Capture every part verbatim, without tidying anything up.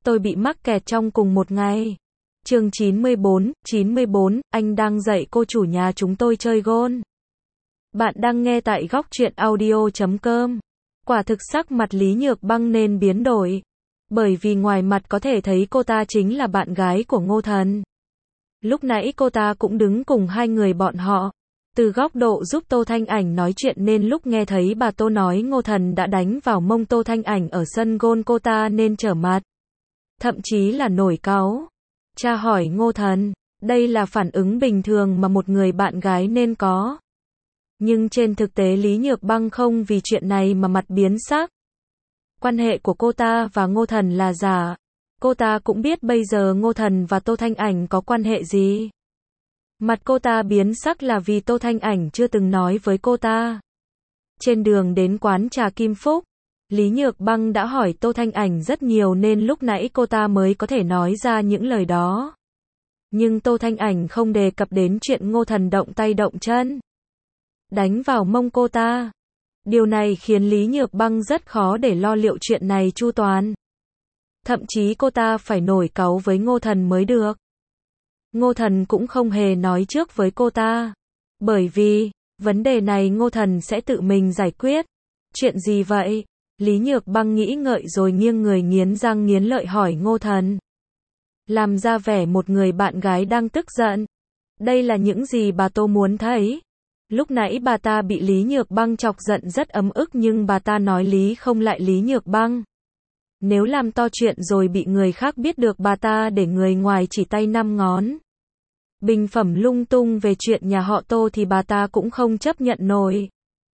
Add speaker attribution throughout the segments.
Speaker 1: tôi bị mắc kẹt trong cùng một ngày. Chương chín mươi bốn, chín mươi bốn, anh đang dạy cô chủ nhà chúng tôi chơi gôn. Bạn đang nghe tại góc truyện audio chấm com. Quả thực sắc mặt Lý Nhược Băng nên biến đổi. Bởi vì ngoài mặt có thể thấy cô ta chính là bạn gái của Ngô Thần. Lúc nãy cô ta cũng đứng cùng hai người bọn họ. Từ góc độ giúp Tô Thanh Ảnh nói chuyện nên lúc nghe thấy bà Tô nói Ngô Thần đã đánh vào mông Tô Thanh Ảnh ở sân gôn, cô ta nên trở mặt. Thậm chí là nổi cáu. Tra hỏi Ngô Thần, đây là phản ứng bình thường mà một người bạn gái nên có. Nhưng trên thực tế Lý Nhược Băng không vì chuyện này mà mặt biến sắc. Quan hệ của cô ta và Ngô Thần là giả. Cô ta cũng biết bây giờ Ngô Thần và Tô Thanh Ảnh có quan hệ gì. Mặt cô ta biến sắc là vì Tô Thanh Ảnh chưa từng nói với cô ta. Trên đường đến quán trà Kim Phúc, Lý Nhược Băng đã hỏi Tô Thanh Ảnh rất nhiều nên lúc nãy cô ta mới có thể nói ra những lời đó. Nhưng Tô Thanh Ảnh không đề cập đến chuyện Ngô Thần động tay động chân, đánh vào mông cô ta. Điều này khiến Lý Nhược Băng rất khó để lo liệu chuyện này chu toàn. Thậm chí cô ta phải nổi cáu với Ngô Thần mới được. Ngô Thần cũng không hề nói trước với cô ta. Bởi vì, vấn đề này Ngô Thần sẽ tự mình giải quyết. Chuyện gì vậy? Lý Nhược Băng nghĩ ngợi rồi nghiêng người nghiến răng nghiến lợi hỏi Ngô Thần. Làm ra vẻ một người bạn gái đang tức giận. Đây là những gì bà Tô muốn thấy. Lúc nãy bà ta bị Lý Nhược Băng chọc giận rất ấm ức nhưng bà ta nói lý không lại Lý Nhược Băng. Nếu làm to chuyện rồi bị người khác biết được bà ta để người ngoài chỉ tay năm ngón. Bình phẩm lung tung về chuyện nhà họ Tô thì bà ta cũng không chấp nhận nổi.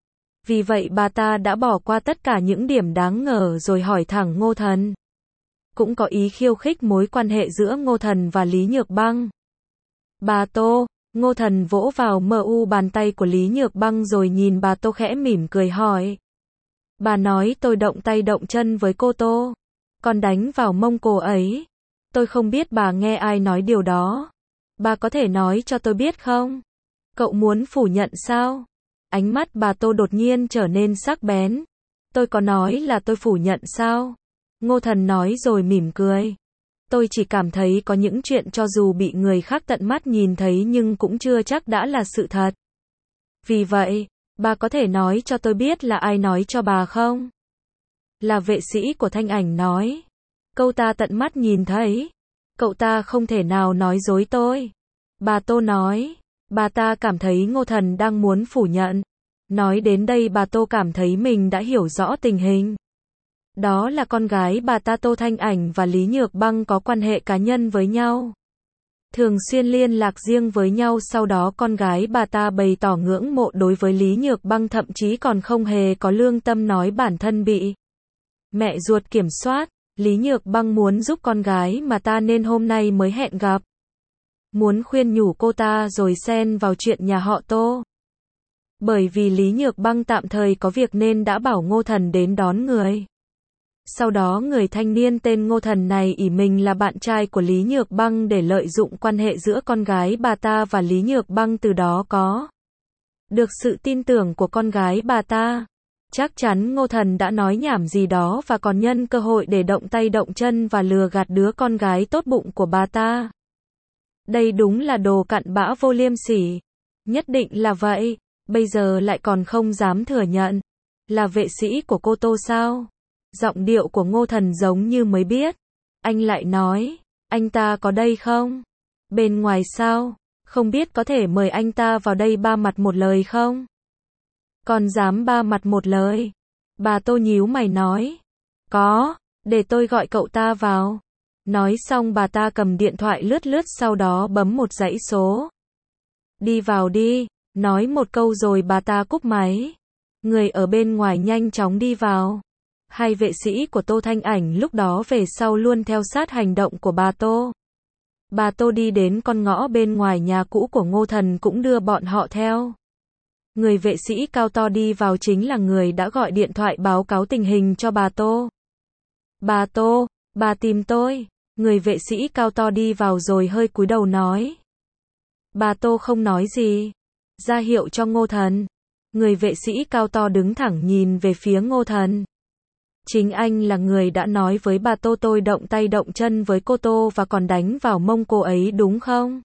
Speaker 1: Vì vậy bà ta đã bỏ qua tất cả những điểm đáng ngờ rồi hỏi thẳng Ngô Thần. Cũng có ý khiêu khích mối quan hệ giữa Ngô Thần và Lý Nhược Băng. Bà Tô, Ngô Thần vỗ vào mu bàn tay của Lý Nhược Băng rồi nhìn bà Tô khẽ mỉm cười hỏi. Bà nói tôi động tay động chân với cô Tô, còn đánh vào mông cô ấy. Tôi không biết bà nghe ai nói điều đó. Bà có thể nói cho tôi biết không? Cậu muốn phủ nhận sao? Ánh mắt bà Tô đột nhiên trở nên sắc bén. Tôi có nói là tôi phủ nhận sao? Ngô Thần nói rồi mỉm cười. Tôi chỉ cảm thấy có những chuyện cho dù bị người khác tận mắt nhìn thấy nhưng cũng chưa chắc đã là sự thật. Vì vậy, bà có thể nói cho tôi biết là ai nói cho bà không? Là vệ sĩ của Thanh Ảnh nói. Cậu ta tận mắt nhìn thấy. Cậu ta không thể nào nói dối tôi. Bà Tô nói. Bà ta cảm thấy Ngô Thần đang muốn phủ nhận. Nói đến đây bà Tô cảm thấy mình đã hiểu rõ tình hình. Đó là con gái bà ta Tô Thanh Ảnh và Lý Nhược Băng có quan hệ cá nhân với nhau. Thường xuyên liên lạc riêng với nhau, sau đó con gái bà ta bày tỏ ngưỡng mộ đối với Lý Nhược Băng, thậm chí còn không hề có lương tâm nói bản thân bị mẹ ruột kiểm soát. Lý Nhược Băng muốn giúp con gái mà ta nên hôm nay mới hẹn gặp. Muốn khuyên nhủ cô ta rồi xen vào chuyện nhà họ Tô. Bởi vì Lý Nhược Băng tạm thời có việc nên đã bảo Ngô Thần đến đón người. Sau đó người thanh niên tên Ngô Thần này ỷ mình là bạn trai của Lý Nhược Băng để lợi dụng quan hệ giữa con gái bà ta và Lý Nhược Băng, từ đó có được sự tin tưởng của con gái bà ta. Chắc chắn Ngô Thần đã nói nhảm gì đó và còn nhân cơ hội để động tay động chân và lừa gạt đứa con gái tốt bụng của bà ta. Đây đúng là đồ cặn bã vô liêm sỉ. Nhất định là vậy. Bây giờ lại còn không dám thừa nhận. Là vệ sĩ của cô Tô sao? Giọng điệu của Ngô Thần giống như mới biết. Anh lại nói, anh ta có đây không? Bên ngoài sao? Không biết có thể mời anh ta vào đây ba mặt một lời không? Còn dám ba mặt một lời? Bà Tô nhíu mày nói. Có, để tôi gọi cậu ta vào. Nói xong bà ta cầm điện thoại lướt lướt, sau đó bấm một dãy số. Đi vào đi, nói một câu rồi bà ta cúp máy. Người ở bên ngoài nhanh chóng đi vào. Hai vệ sĩ của Tô Thanh Ảnh lúc đó về sau luôn theo sát hành động của bà Tô. Bà Tô đi đến con ngõ bên ngoài nhà cũ của Ngô Thần cũng đưa bọn họ theo. Người vệ sĩ cao to đi vào chính là người đã gọi điện thoại báo cáo tình hình cho bà Tô. Bà Tô, bà tìm tôi. Người vệ sĩ cao to đi vào rồi hơi cúi đầu nói. Bà Tô không nói gì. Ra hiệu cho Ngô Thần. Người vệ sĩ cao to đứng thẳng nhìn về phía Ngô Thần. Chính anh là người đã nói với bà Tô tôi động tay động chân với cô Tô và còn đánh vào mông cô ấy đúng không?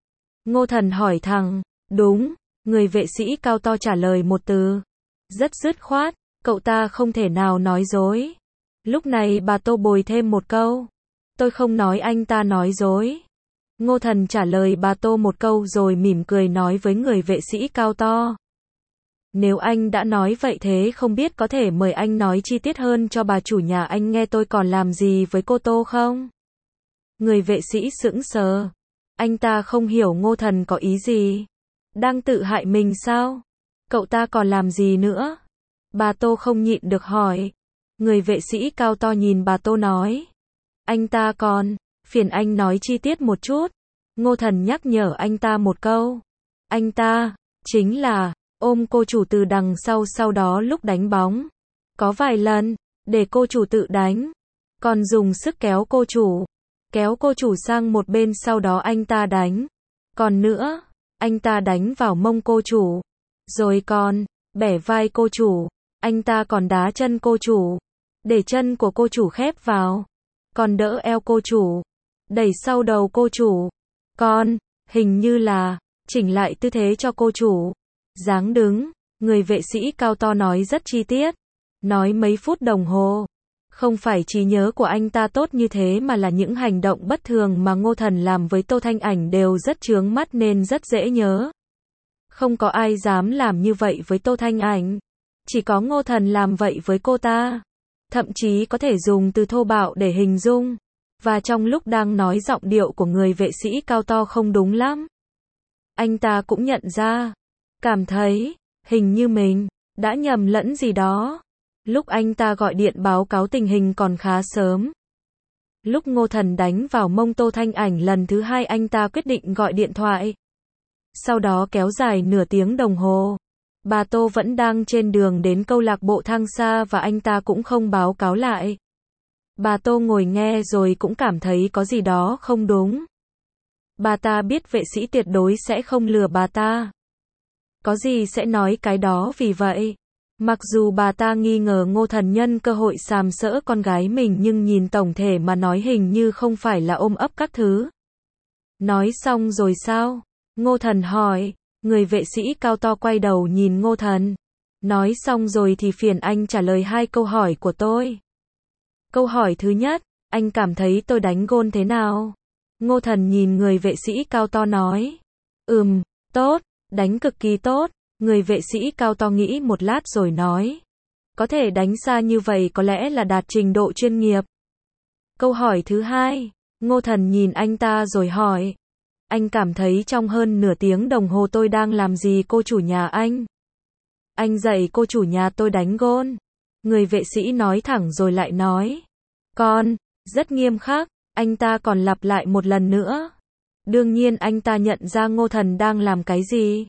Speaker 1: Ngô Thần hỏi thẳng. Đúng, người vệ sĩ cao to trả lời một từ. Rất dứt khoát, cậu ta không thể nào nói dối. Lúc này bà Tô bồi thêm một câu. Tôi không nói anh ta nói dối. Ngô Thần trả lời bà Tô một câu rồi mỉm cười nói với người vệ sĩ cao to. Nếu anh đã nói vậy thế không biết có thể mời anh nói chi tiết hơn cho bà chủ nhà anh nghe tôi còn làm gì với cô Tô không? Người vệ sĩ sững sờ. Anh ta không hiểu Ngô Thần có ý gì. Đang tự hại mình sao? Cậu ta còn làm gì nữa? Bà Tô không nhịn được hỏi. Người vệ sĩ cao to nhìn bà Tô nói. Anh ta còn, phiền anh nói chi tiết một chút. Ngô Thần nhắc nhở anh ta một câu. Anh ta, chính là, ôm cô chủ từ đằng sau sau đó lúc đánh bóng. Có vài lần, để cô chủ tự đánh. Còn dùng sức kéo cô chủ. Kéo cô chủ sang một bên sau đó anh ta đánh. Còn nữa, anh ta đánh vào mông cô chủ. Rồi còn, bẻ vai cô chủ. Anh ta còn đá chân cô chủ. Để chân của cô chủ khép vào. Còn đỡ eo cô chủ. Đẩy sau đầu cô chủ. Còn, hình như là, chỉnh lại tư thế cho cô chủ. Dáng đứng, người vệ sĩ cao to nói rất chi tiết. Nói mấy phút đồng hồ. Không phải trí nhớ của anh ta tốt như thế mà là những hành động bất thường mà Ngô Thần làm với Tô Thanh Ảnh đều rất chướng mắt nên rất dễ nhớ. Không có ai dám làm như vậy với Tô Thanh Ảnh. Chỉ có Ngô Thần làm vậy với cô ta. Thậm chí có thể dùng từ thô bạo để hình dung. Và trong lúc đang nói giọng điệu của người vệ sĩ cao to không đúng lắm. Anh ta cũng nhận ra. Cảm thấy, hình như mình, đã nhầm lẫn gì đó. Lúc anh ta gọi điện báo cáo tình hình còn khá sớm. Lúc Ngô Thần đánh vào mông Tô Thanh Ảnh lần thứ hai anh ta quyết định gọi điện thoại. Sau đó kéo dài nửa tiếng đồng hồ. Bà Tô vẫn đang trên đường đến câu lạc bộ Thang Sa và anh ta cũng không báo cáo lại. Bà Tô ngồi nghe rồi cũng cảm thấy có gì đó không đúng. Bà ta biết vệ sĩ tuyệt đối sẽ không lừa bà ta. Có gì sẽ nói cái đó vì vậy. Mặc dù bà ta nghi ngờ Ngô Thần nhân cơ hội sàm sỡ con gái mình nhưng nhìn tổng thể mà nói hình như không phải là ôm ấp các thứ. Nói xong rồi sao? Ngô Thần hỏi. Người vệ sĩ cao to quay đầu nhìn Ngô Thần. Nói xong rồi thì phiền anh trả lời hai câu hỏi của tôi. Câu hỏi thứ nhất, anh cảm thấy tôi đánh gôn thế nào? Ngô Thần nhìn người vệ sĩ cao to nói. Ừm, tốt, đánh cực kỳ tốt. Người vệ sĩ cao to nghĩ một lát rồi nói. Có thể đánh xa như vậy có lẽ là đạt trình độ chuyên nghiệp. Câu hỏi thứ hai, Ngô Thần nhìn anh ta rồi hỏi. Anh cảm thấy trong hơn nửa tiếng đồng hồ tôi đang làm gì cô chủ nhà anh? Anh dạy cô chủ nhà tôi đánh gôn. Người vệ sĩ nói thẳng rồi lại nói. Con, rất nghiêm khắc, anh ta còn lặp lại một lần nữa. Đương nhiên anh ta nhận ra Ngô Thần đang làm cái gì.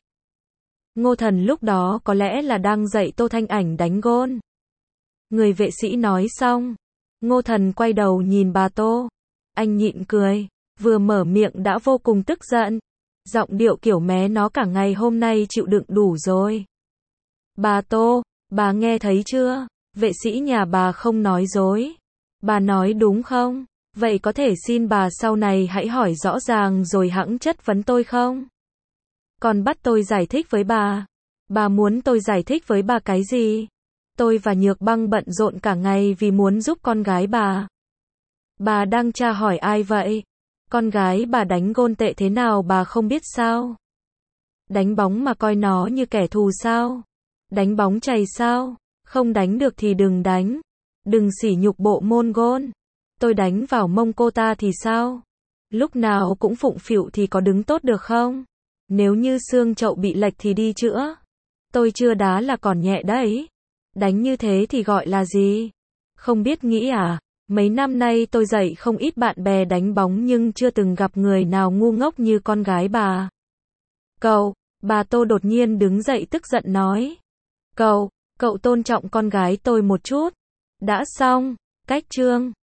Speaker 1: Ngô Thần lúc đó có lẽ là đang dạy Tô Thanh Ảnh đánh gôn. Người vệ sĩ nói xong. Ngô Thần quay đầu nhìn bà Tô. Anh nhịn cười. Vừa mở miệng đã vô cùng tức giận. Giọng điệu kiểu mé nó cả ngày hôm nay chịu đựng đủ rồi. Bà Tô, bà nghe thấy chưa? Vệ sĩ nhà bà không nói dối. Bà nói đúng không? Vậy có thể xin bà sau này hãy hỏi rõ ràng rồi hẵng chất vấn tôi không? Còn bắt tôi giải thích với bà. Bà muốn tôi giải thích với bà cái gì? Tôi và Nhược Băng bận rộn cả ngày vì muốn giúp con gái bà. Bà đang tra hỏi ai vậy? Con gái bà đánh gôn tệ thế nào bà không biết sao? Đánh bóng mà coi nó như kẻ thù sao? Đánh bóng chày sao? Không đánh được thì đừng đánh. Đừng sỉ nhục bộ môn gôn. Tôi đánh vào mông cô ta thì sao? Lúc nào cũng phụng phịu thì có đứng tốt được không? Nếu như xương chậu bị lệch thì đi chữa. Tôi chưa đá là còn nhẹ đấy. Đánh như thế thì gọi là gì? Không biết nghĩ à? Mấy năm nay tôi dạy không ít bạn bè đánh bóng nhưng chưa từng gặp người nào ngu ngốc như con gái bà. Cậu, bà Tô đột nhiên đứng dậy tức giận nói. Cậu, cậu tôn trọng con gái tôi một chút. Đã xong, cách chương.